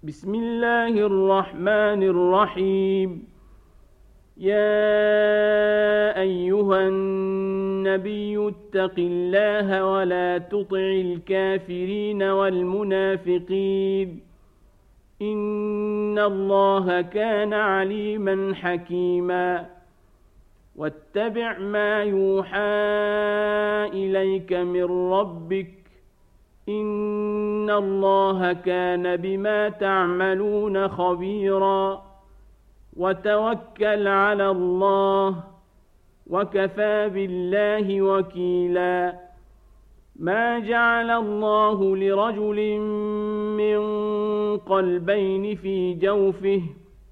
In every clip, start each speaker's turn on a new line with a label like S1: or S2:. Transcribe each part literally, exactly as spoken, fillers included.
S1: بسم الله الرحمن الرحيم. يا أيها النبي اتق الله ولا تطع الكافرين والمنافقين إن الله كان عليما حكيما. واتبع ما يوحى إليك من ربك إن الله كان بما تعملون خبيرا. وتوكل على الله وكفى بالله وكيلا. ما جعل الله لرجل من قلبين في جوفه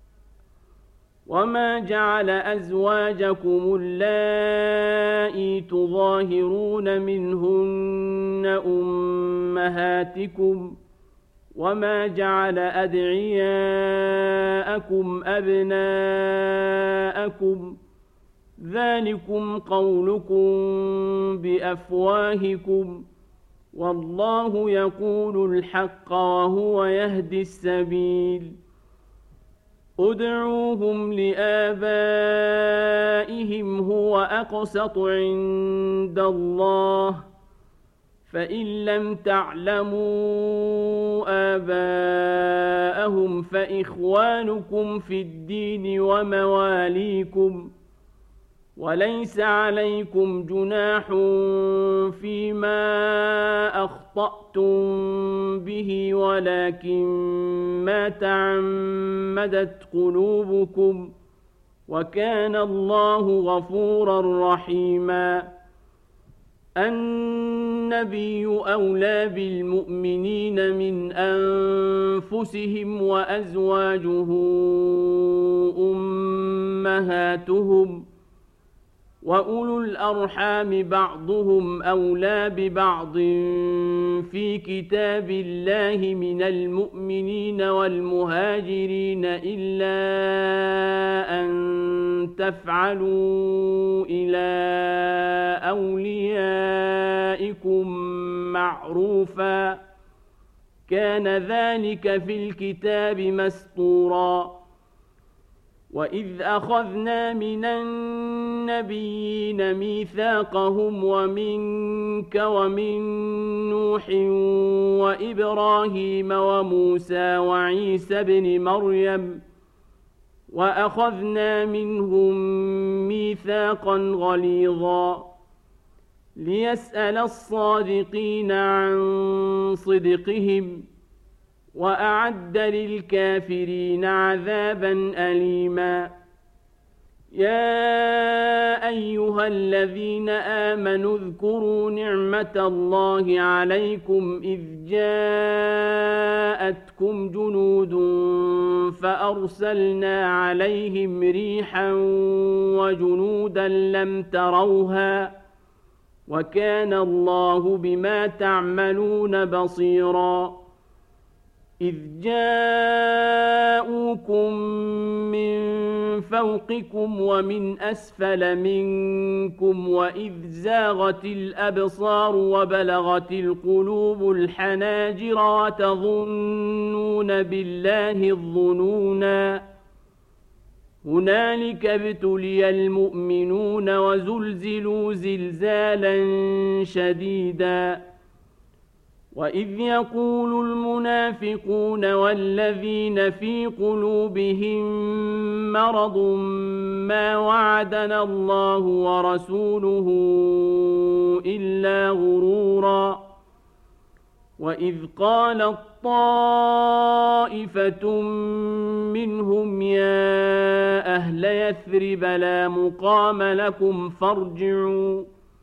S1: وما جعل أزواجكم اللائي تظاهرون منهن أمهاتكم وما جعل أدعياءكم أبناءكم ذلكم قولكم بأفواهكم والله يقول الحق وهو يهدي السبيل. ادعوهم لآبائهم هو أقسط عند الله فإن لم تعلموا آباءهم فإخوانكم في الدين ومواليكم وليس عليكم جناح فيما أخطأتم به ولكن ما تعمدت قلوبكم وكان الله غفورا رحيما. النبي أولى بالمؤمنين من أنفسهم وأزواجه أمهاتهم وأولو الأرحام بعضهم أولى ببعض في كتاب الله من المؤمنين والمهاجرين إلا أن تفعلوا إلى أوليائكم معروفا كان ذلك في الكتاب مسطورا. وإذ أخذنا من النبيين ميثاقهم ومنك ومن نوح وإبراهيم وموسى وعيسى بن مريم وأخذنا منهم ميثاقا غليظا ليسأل الصادقين عن صدقهم وأعد للكافرين عذابا أليما. يا أيها الذين آمنوا اذكروا نعمة الله عليكم إذ جاءتكم جنود فأرسلنا عليهم ريحا وجنودا لم تروها وكان الله بما تعملون بصيرا. إذ جاءوكم من فوقكم ومن أسفل منكم وإذ زاغت الأبصار وبلغت القلوب الحناجر وتظنون بالله الظنونا هنالك ابتلي المؤمنون وزلزلوا زلزالا شديدا. وإذ يقول المنافقون والذين في قلوبهم مرض ما وعدنا الله ورسوله إلا غرورا. وإذ قالت طائفة منهم يا أهل يثرب لا مقام لكم فارجعوا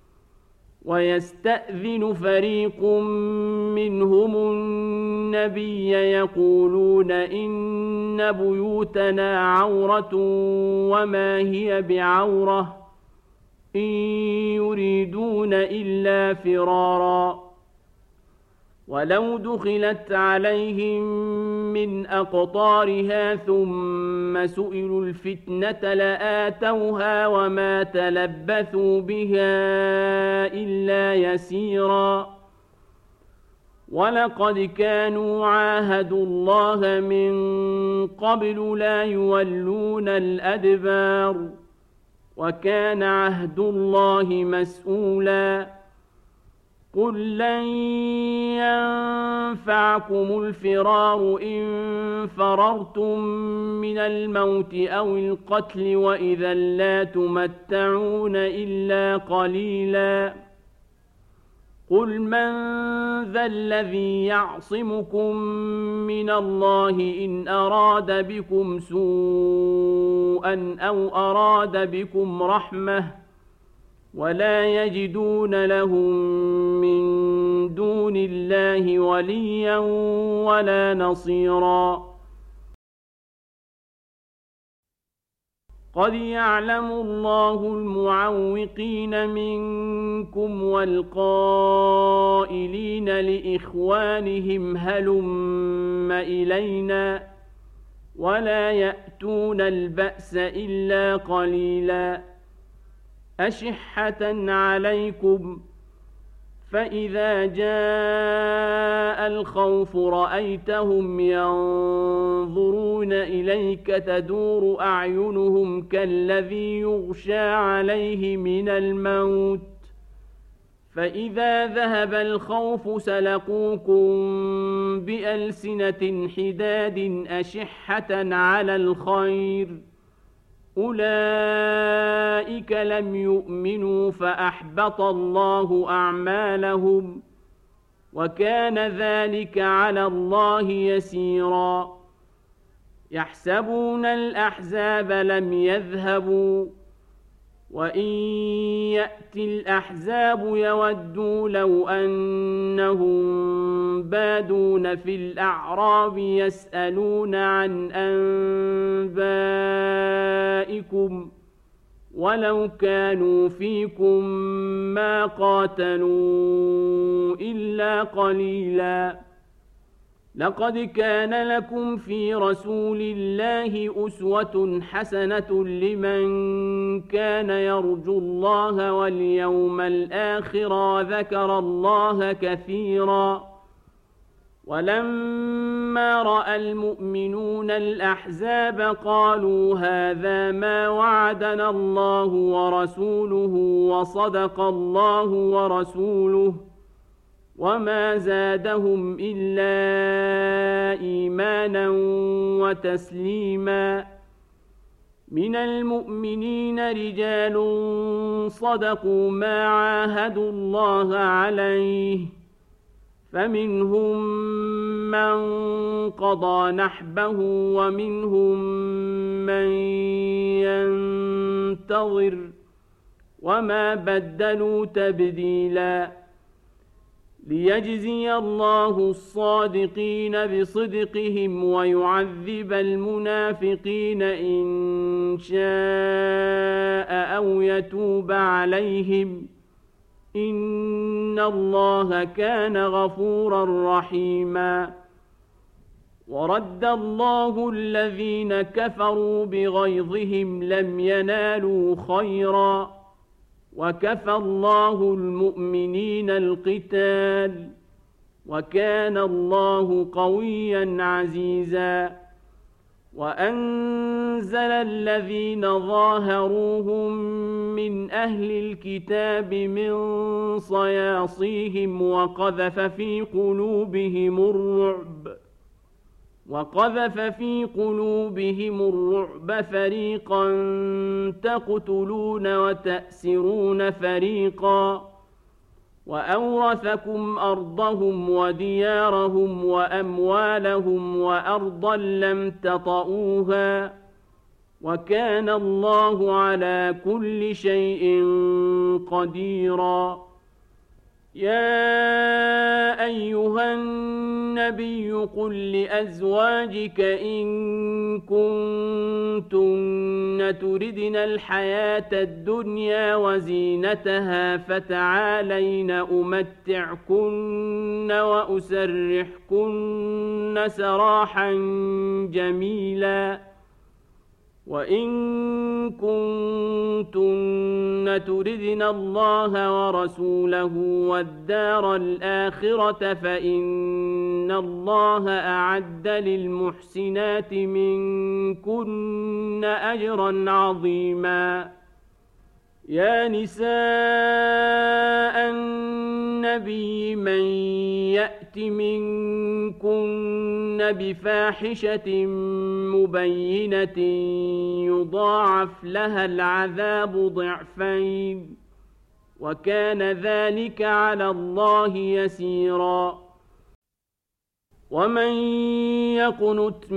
S1: ويستأذن فريق منهم النبي يقولون إن بيوتنا عورة وما هي بعورة إن يريدون إلا فرارا. ولو دخلت عليهم من أقطارها ثم سئلوا الفتنة لآتوها وما تلبثوا بها إلا يسيرا. ولقد كانوا عاهدوا الله من قبل لا يولون الأدبار وكان عهد الله مسؤولا قل لن ينفعكم الفرار إن فررتم من الموت أو القتل وإذا لا تمتعون إلا قليلا قل من ذا الذي يعصمكم من الله إن أراد بكم سوءا أو أراد بكم رحمة ولا يجدون لهم من دون الله وليا ولا نصيرا قد يعلم الله المعوقين منكم والقائلين لإخوانهم هلم إلينا ولا يأتون البأس إلا قليلا أشحة عليكم فإذا جاء الخوف رأيتهم ينظرون إليك تدور أعينهم كالذي يغشى عليه من الموت فإذا ذهب الخوف سلقوكم بألسنة حداد أشحة على الخير أولئك لم يؤمنوا فأحبط الله أعمالهم وكان ذلك على الله يسيرا يحسبون الأحزاب لم يذهبوا وإن يأتي الأحزاب يودوا لو أنهم بادون في الأعراب يسألون عن أنبائكم ولو كانوا فيكم ما قاتلوا إلا قليلا لقد كان لكم في رسول الله أسوة حسنة لمن كان يرجو الله واليوم الآخر وذكر الله كثيرا ولما رأى المؤمنون الأحزاب قالوا هذا ما وعدنا الله ورسوله وصدق الله ورسوله وما زادهم إلا إيمانا وتسليما من المؤمنين رجال صدقوا ما عاهدوا الله عليه فمنهم من قضى نحبه ومنهم من ينتظر وما بدلوا تبديلا ليجزي الله الصادقين بصدقهم ويعذب المنافقين إن شاء أو يتوب عليهم إن الله كان غفورا رحيما ورد الله الذين كفروا بغيظهم لم ينالوا خيرا وكفى الله المؤمنين القتال وكان الله قويا عزيزا وأنزل الذين ظاهروهم من أهل الكتاب من صياصيهم وقذف في قلوبهم الرعب وقذف في قلوبهم الرعب فريقا تقتلون وتأسرون فريقا وأورثكم أرضهم وديارهم وأموالهم وأرضا لم تطئوها وكان الله على كل شيء قديرا يا أيها النبي قل لأزواجك إن كنتن تردن الحياة الدنيا وزينتها فتعالين أمتعكن وأسرحكن سراحا جميلا وإن كنتن تردن الله ورسوله والدار الآخرة فإن الله أعد للمحسنات منكن أجرا عظيما. يا نساء النبي من يأت منكن بفاحشة مبينة يضاعف لها العذاب ضعفين وكان ذلك على الله يسيرا. ومن يقنت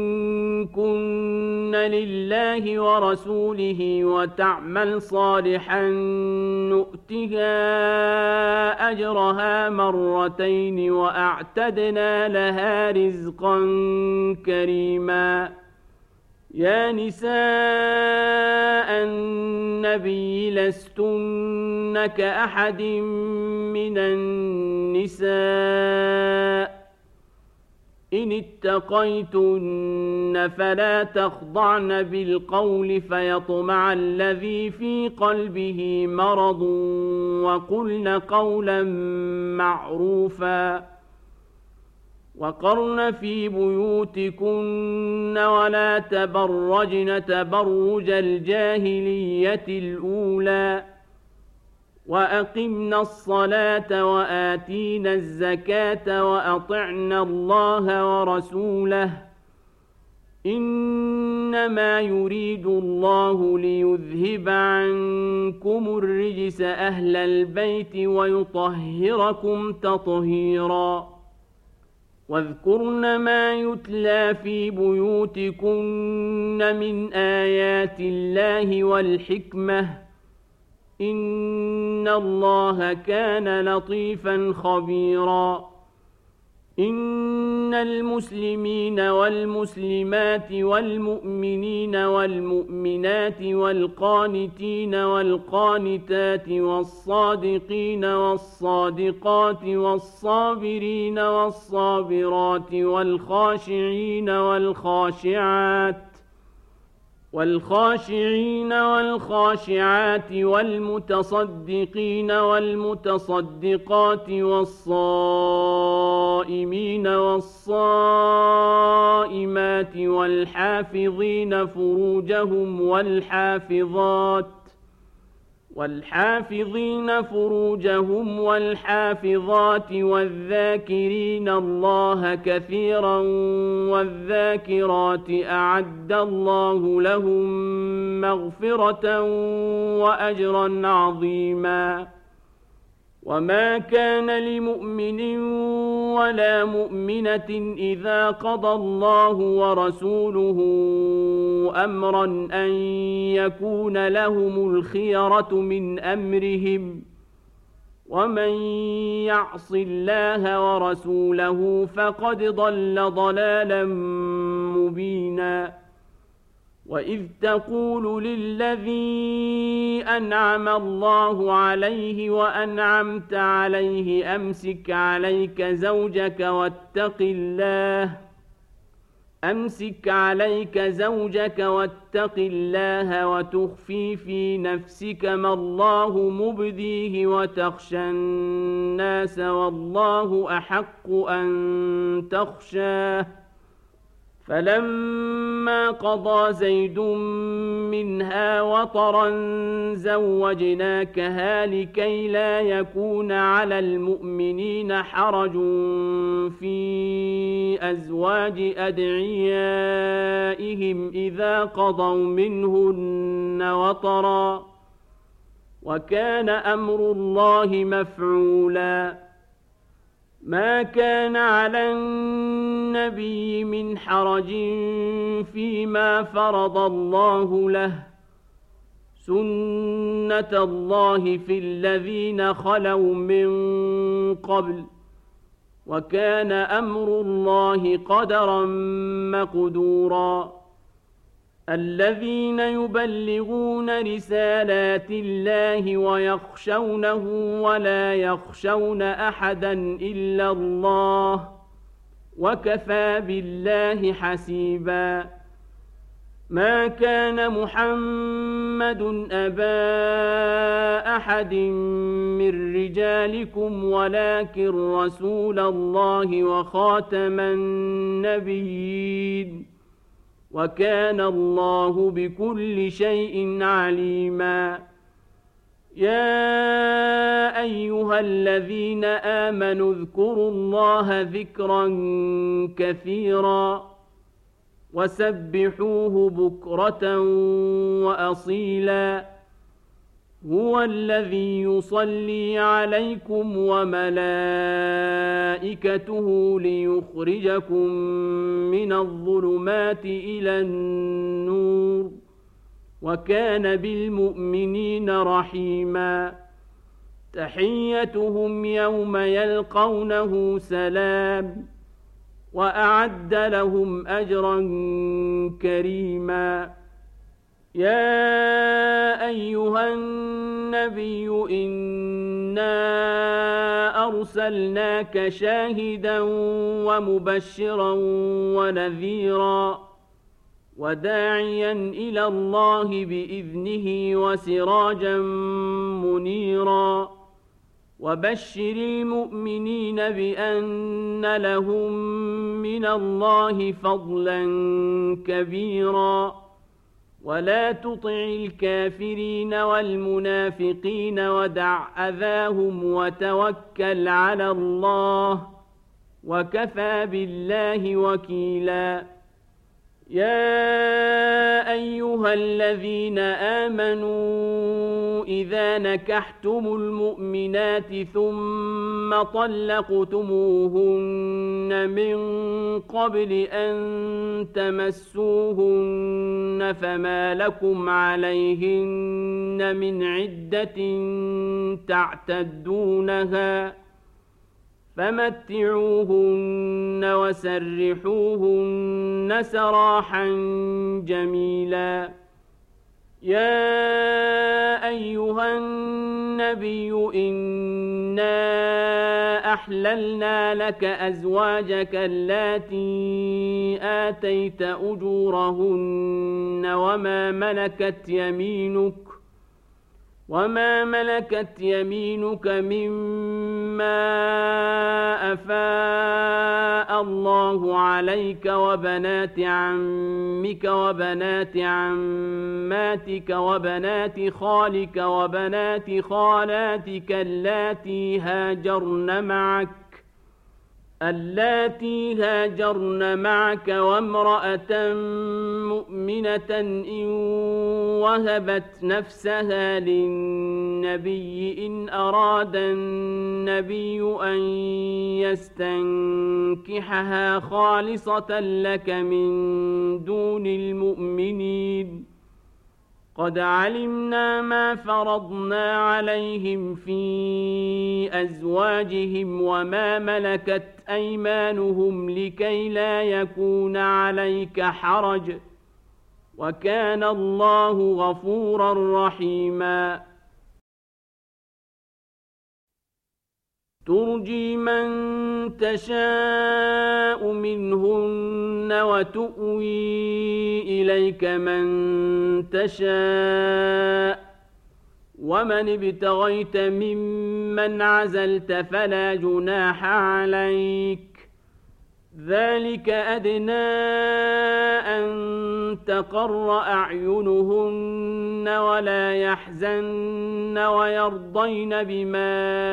S1: منكن لله ورسوله وتعمل صالحا نؤتها أجرها مرتين وأعتدنا لها رزقا كريما. يا نساء النبي لستن كأحد من النساء إن اتقيتن فلا تخضعن بالقول فيطمع الذي في قلبه مرض وقلن قولا معروفا. وقرن في بيوتكن ولا تبرجن تبرج الجاهلية الأولى وأقمنا الصلاة وآتينا الزكاة وأطعنا الله ورسوله إنما يريد الله ليذهب عنكم الرجس أهل البيت ويطهركم تطهيرا. واذكرن ما يتلى في بيوتكن من آيات الله والحكمة إن الله كان لطيفا خبيرا. إن المسلمين والمسلمات والمؤمنين والمؤمنات والقانتين والقانتات والصادقين والصادقات والصابرين والصابرات والخاشعين والخاشعات والخاشعين والخاشعات والمتصدقين والمتصدقات والصائمين والصائمات والحافظين فروجهم والحافظات والحافظين فروجهم والحافظات والذاكرين الله كثيرا والذاكرات أعد الله لهم مغفرة وأجرا عظيما. وما كان لمؤمن ولا مؤمنة إذا قضى الله ورسوله أمرا أن يكون لهم الخيرة من أمرهم ومن يعص الله ورسوله فقد ضل ضلالا مبينا. وإذ تقول للذي أنعم الله عليه وأنعمت عليه أمسك عليك زوجك واتق الله أمسك عليك زوجك واتق الله وتخفي في نفسك ما الله مبديه وتخشى الناس والله أحق أن تخشاه. فلما قضى زيد منها وطرا زوجناكها لكي لا يكون على المؤمنين حرج في أزواج أدعيائهم إذا قضوا منهن وطرا وكان أمر الله مفعولا. ما كان على النبي من حرج فيما فرض الله له سنة الله في الذين خلوا من قبل وكان أمر الله قدرا مقدورا. الذين يبلغون رسالات الله ويخشونه ولا يخشون أحدا إلا الله وكفى بالله حسيبا. ما كان محمد أبا أحد من رجالكم ولكن رسول الله وخاتم النبيين وكان الله بكل شيء عليما يا أيها الذين آمنوا اذكروا الله ذكرا كثيرا وسبحوه بكرة وأصيلا هو الذي يصلي عليكم وملائكته ليخرجكم من الظلمات إلى النور وكان بالمؤمنين رحيما تحيتهم يوم يلقونه سلام وأعد لهم أجرا كريما يا أيها النبي إنا أرسلناك شاهدا ومبشرا ونذيرا وداعيا إلى الله بإذنه وسراجا منيرا وبشر المؤمنين بأن لهم من الله فضلا كبيرا ولا تطع الكافرين والمنافقين ودع أذاهم وتوكل على الله وكفى بالله وكيلا يا أيها الذين آمنوا إذا نكحتم المؤمنات ثم طلقتموهن من قبل أن تمسوهن فما لكم عليهن من عدة تعتدونها فمتعوهن وسرحوهن سراحا جميلا يا أيها النبي إنا أحللنا لك أزواجك اللاتي آتيت أجورهن وما ملكت يمينك وما ملكت يمينك مما أفاء الله عليك وبنات عمك وبنات عماتك وبنات خالك وبنات خالاتك اللاتي هاجرن معك اللاتي هاجرن معك وامرأة مؤمنة إن وهبت نفسها للنبي إن أراد النبي أن يستنكحها خالصة لك من دون المؤمنين قد علمنا ما فرضنا عليهم في أزواجهم وما ملكت أيمانهم لكي لا يكون عليك حرج وكان الله غفورا رحيما ترجي من تشاء منهن وتؤوي إليك من تشاء ومن ابتغيت ممن عزلت فلا جناح عليك ذلك أدنى أن تقر أعينهن ولا يحزن ويرضين بما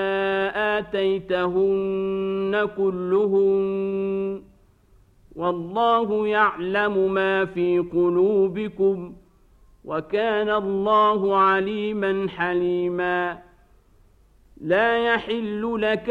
S1: آتيتهن كلهن والله يعلم ما في قلوبكم وكان الله عليما حليما لا يحل لك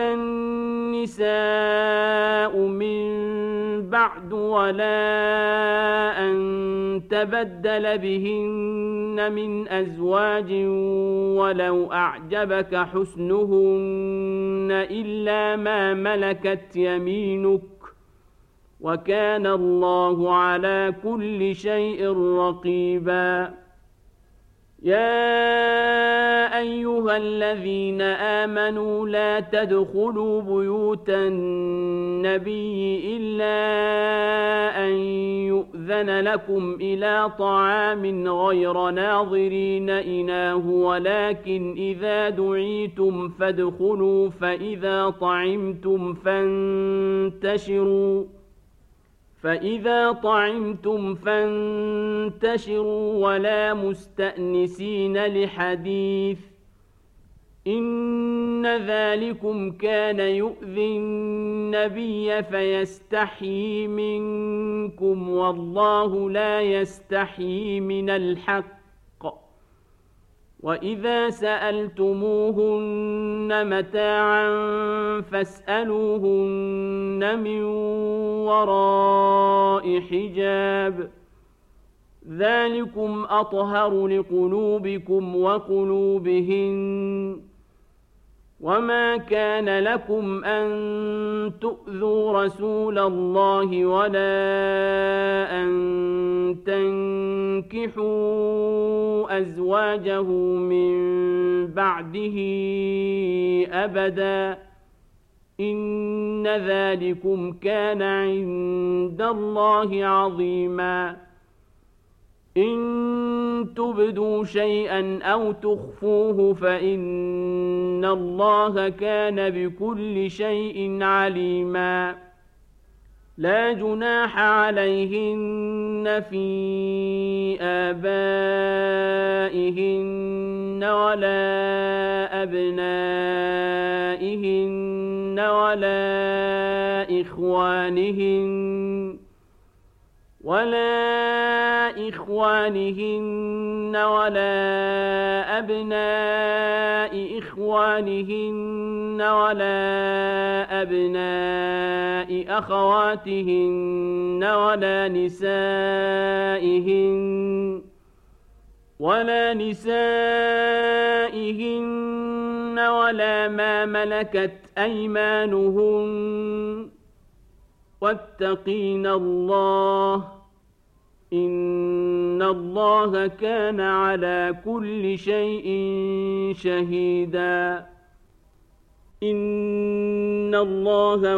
S1: النساء من بعد ولا أن تبدل بهن من أزواج ولو أعجبك حسنهن إلا ما ملكت يمينك وكان الله على كل شيء رقيبا يا أيها الذين آمنوا لا تدخلوا بيوت النبي إلا أن يؤذن يؤذن لكم إلى طعام غير ناظرين إناه ولكن إذا دعيتم فادخلوا فإذا طعمتم فانتشروا فإذا طعمتم فانتشروا ولا مستأنسين لحديث إن ذلكم كان يؤذي النبي فيستحيي منكم والله لا يستحيي من الحق وإذا سألتموهن متاعا فاسألوهن من وراء حجاب ذلكم أطهر لقلوبكم وقلوبهن وما كان لكم أن تؤذوا رسول الله ولا أن تنكحوا أزواجه من بعده أبدا إن ذلكم كان عند الله عظيما إن تبدوا شيئا أو تخفوه فإن الله كان بكل شيء عليما لا جناح عليهن في آبائهن ولا أبنائهن ولا إخوانهن ولا إخوانهن ولا أبناء إخوانهن ولا أبناء أخواتهن ولا نسائهن ولا نسائهن ولا ما ملكت أيمانهن واتقين الله إن الله كان على كل شيء شهيدا إن الله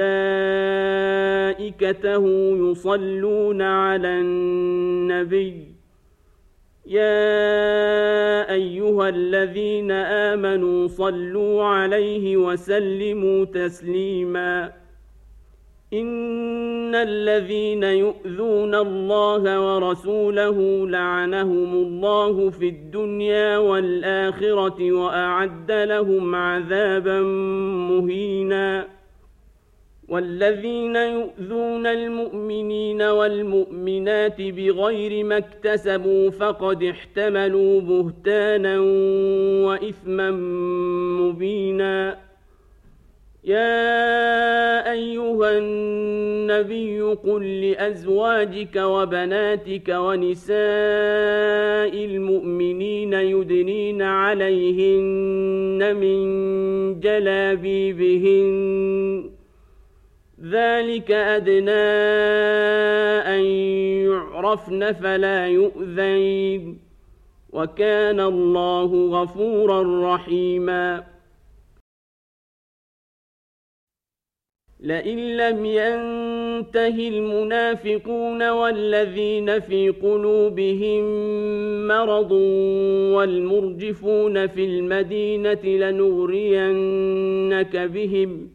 S1: وملائكته يصلون على النبي يا أيها الذين آمنوا صلوا عليه وسلموا تسليما إن الذين يؤذون الله ورسوله لعنهم الله في الدنيا والآخرة وأعد لهم عذابا مهينا والذين يؤذون المؤمنين والمؤمنات بغير ما اكتسبوا فقد احتملوا بهتانا وإثما مبينا يا أيها النبي قل لأزواجك وبناتك ونساء المؤمنين يدنين عليهن من جلابيبهن ذلك أدنى أن يعرفن فلا يؤذين وكان الله غفورا رحيما لئن لم ينته المنافقون والذين في قلوبهم مرض والمرجفون في المدينة لنغرينك بهم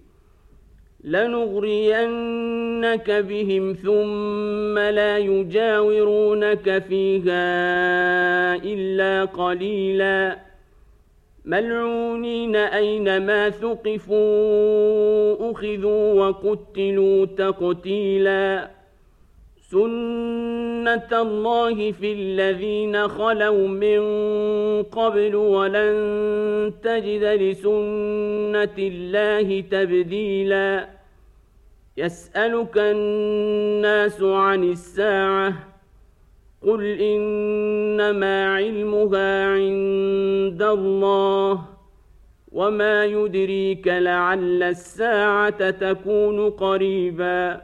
S1: لنغرينك بهم ثم لا يجاورونك فيها إلا قليلا ملعونين أينما ثقفوا أخذوا وقتلوا تقتيلا سنة الله في الذين خلوا من قبل ولن تجد لسنة الله تبديلا يسألك الناس عن الساعة قل إنما علمها عند الله وما يدريك لعل الساعة تكون قريبا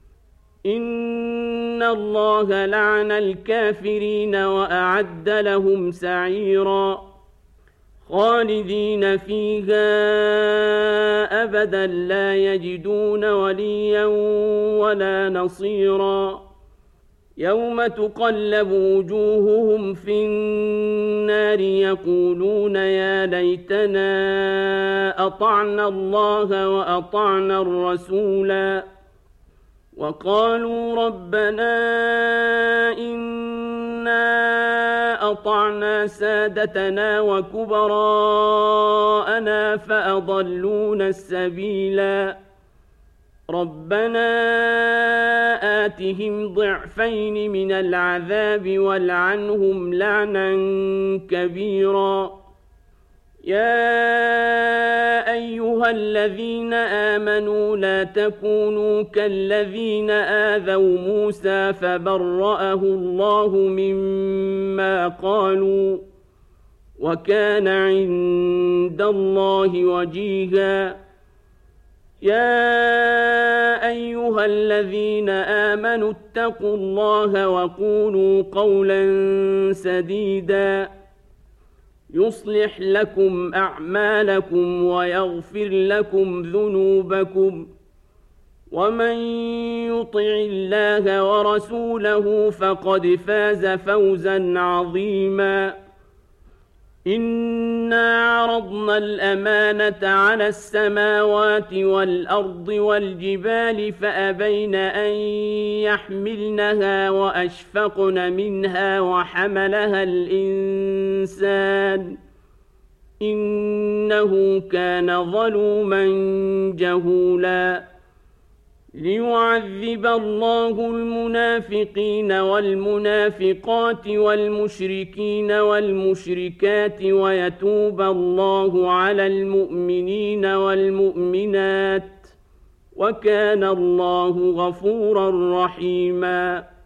S1: إن الله لعن الكافرين وأعد لهم سعيرا خالدين فيها أبدا لا يجدون وليا ولا نصيرا يوم تقلب وجوههم في النار يقولون يا ليتنا أطعنا الله وأطعنا الرسولا وقالوا ربنا إنا أطعنا سادتنا وكبراءنا فأضلونا السبيلا ربنا آتهم ضعفين من العذاب والعنهم لعنا كبيرا يا أيها الذين آمنوا لا تكونوا كالذين آذوا موسى فبرأه الله مما قالوا وكان عند الله وجيها يا أيها الذين آمنوا اتقوا الله وقولوا قولا سديدا يصلح لكم أعمالكم ويغفر لكم ذنوبكم ومن يطع الله ورسوله فقد فاز فوزا عظيما إنا عرضنا الأمانة على السماوات والأرض والجبال فأبين أن يحملنها وأشفقن منها وحملها الإنسان إنه كان ظلوما جهولا ليعذب الله المنافقين والمنافقات والمشركين والمشركات ويتوب الله على المؤمنين والمؤمنات وكان الله غفورا رحيما